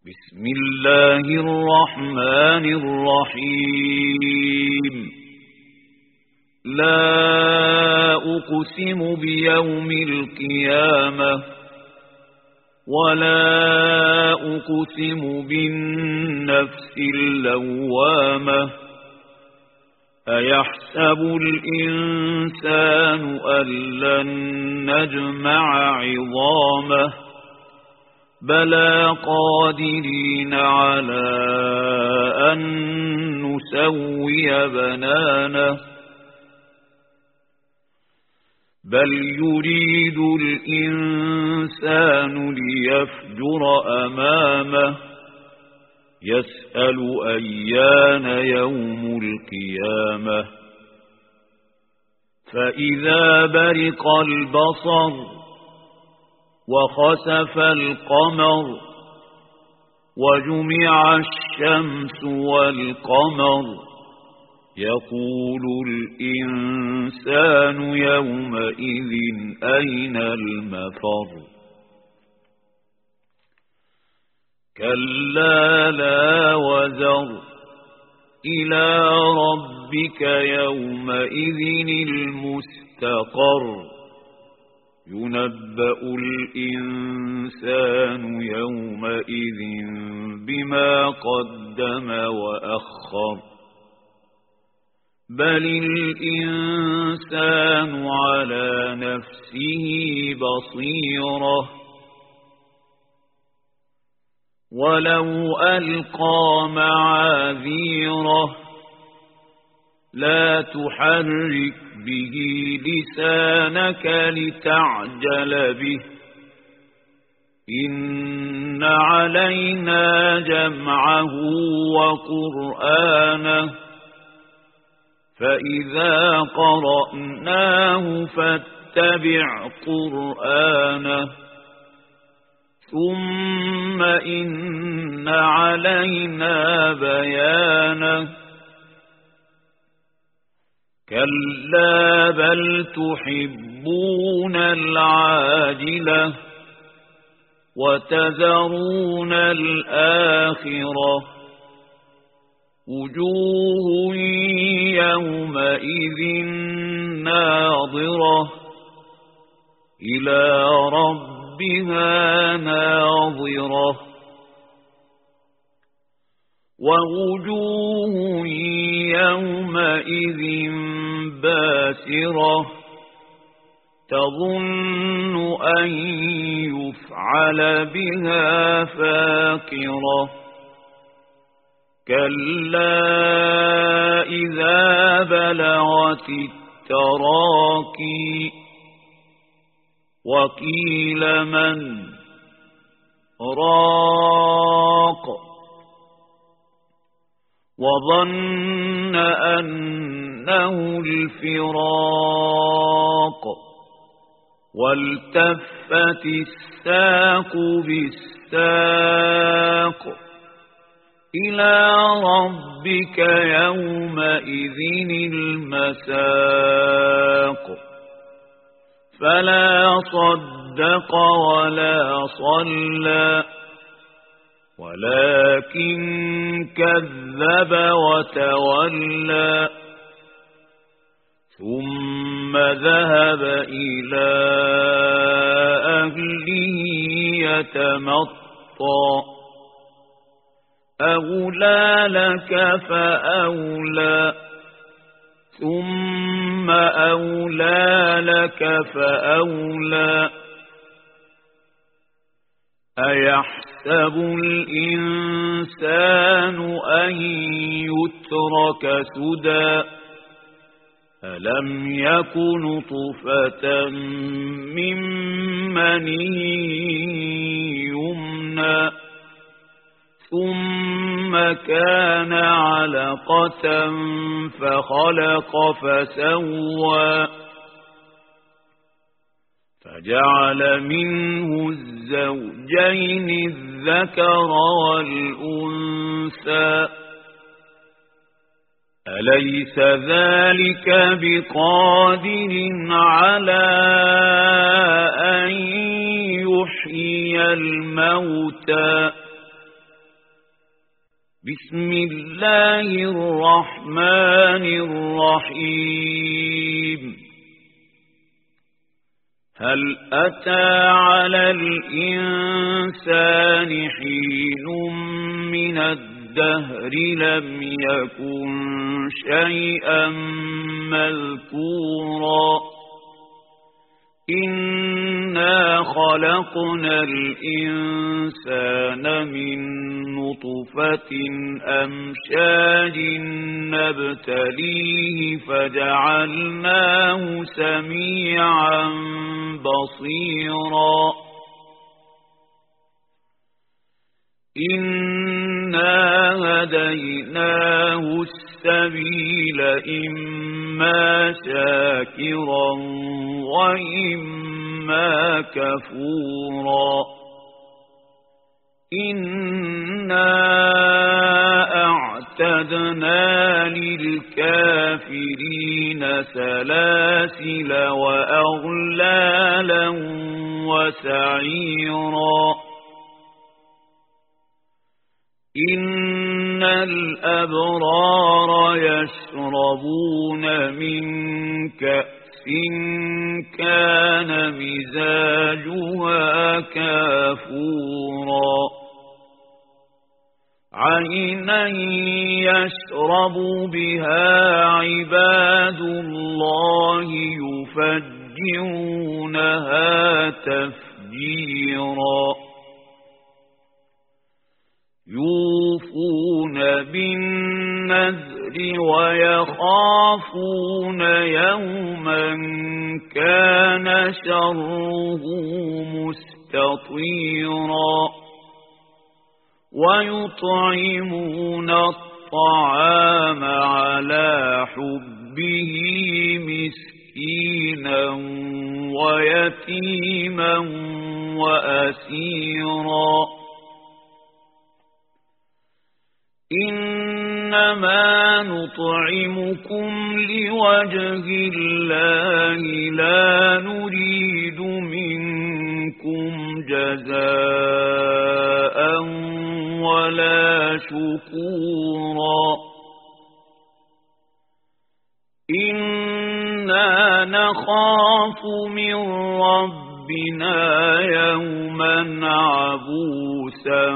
بسم الله الرحمن الرحيم. لا أقسم بيوم القيامة ولا أقسم بالنفس اللوامة. أيحسب الإنسان أن لن نجمع عظامه بلى قادرين على أن نسوي بنانه بل يريد الإنسان ليفجر أمامه يسأل أيان يوم القيامة فإذا برق البصر وخسف القمر وجمع الشمس والقمر يقول الإنسان يومئذ أين المفر. كلا لا وزر إلى ربك يومئذ المستقر ينبأ الإنسان يومئذ بما قدم وأخر بل الإنسان على نفسه بصيرة ولو ألقى معاذيره لا تحرك به لسانك لتعجل به إن علينا جمعه وقرآنه فإذا قرأناه فاتبع قرآنه ثم إن علينا بيانه كلا بل تحبون العاجلة وتذرون الآخرة وجوه يومئذ ناظرة إلى ربها ناظرة ووجوه يومئذ باسرة تظن أن يفعل بها فاقرة كلا إذا بلغت التراقي وقيل من راق وظن أنه الفراق والتفت الساق بالساق إلى ربك يومئذ المساق فلا صدق ولا صلى ولكن كذب وتولى ثم ذهب إلى أهله يتمطى أولى لك فأولى ثم أولى لك فأولى أيحسب الإنسان أن يترك سدى ألم يكن طفة من مني يمنى ثم كان علقة فخلق فسوى فجعل منه الزوجين الذكر والأنثى أليس ذلك بقادر على أن يحيي الموتى بسم الله الرحمن الرحيم هل أتى على الإنسان حين من الدهر لم يكن شيئا مذكورا إنا خلقنا الإنسان من نطفة أمشاج نبتليه فجعلناه سميعا بصيرا إنا هديناه السبيل إما شاكرا وإما كفورا إنا أعتدنا للكافرين سلاسل وأغلالا وسعيرا إن الأبرار يشربون من كأس كان مزاجها كافورا عينا يشرب بها عباد الله يفجرونها تفجيرا يوفون بالنذر ويخافون يوما كان شره مستطيرا ويطعمون الطعام على حبه مسكينا ويتيما وأسيرا إنما نطعمكم لوجه الله لا نريد منكم جزاء ولا شكورا إنا نخاف من ربنا يوما عبوسا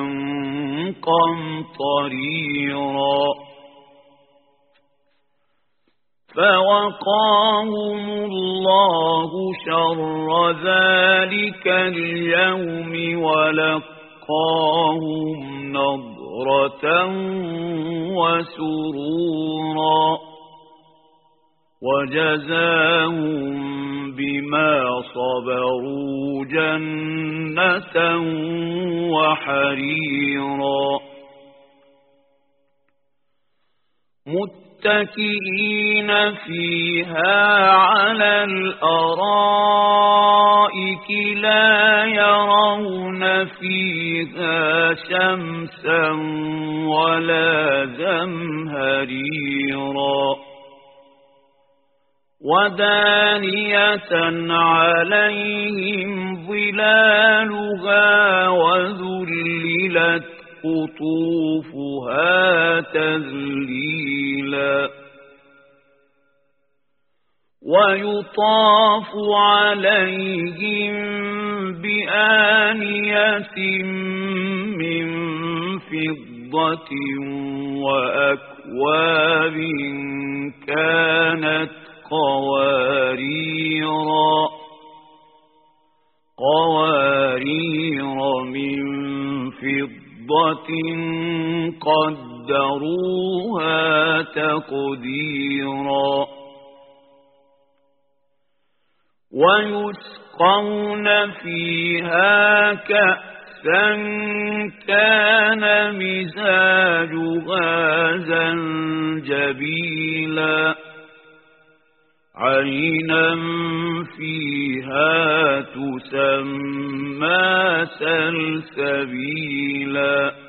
قمطريرا فوقاهم الله شر ذلك اليوم ولقاهم نضرة وسرورا وجزاهم بما صبروا جنة وحريرا متكئين فيها على الأرائك لا يرون فيها شمسا ولا زمهريرا ودانية عليهم ظلالها وذللت قطوفها تذليلا ويطاف عليهم بآنية من فضة وأكواب كانت قوارير من فضة قدروها تقديرا ويسقون فيها كأسا كان مزاجها زنجبيلا عينا فيها تسمى سلسبيلا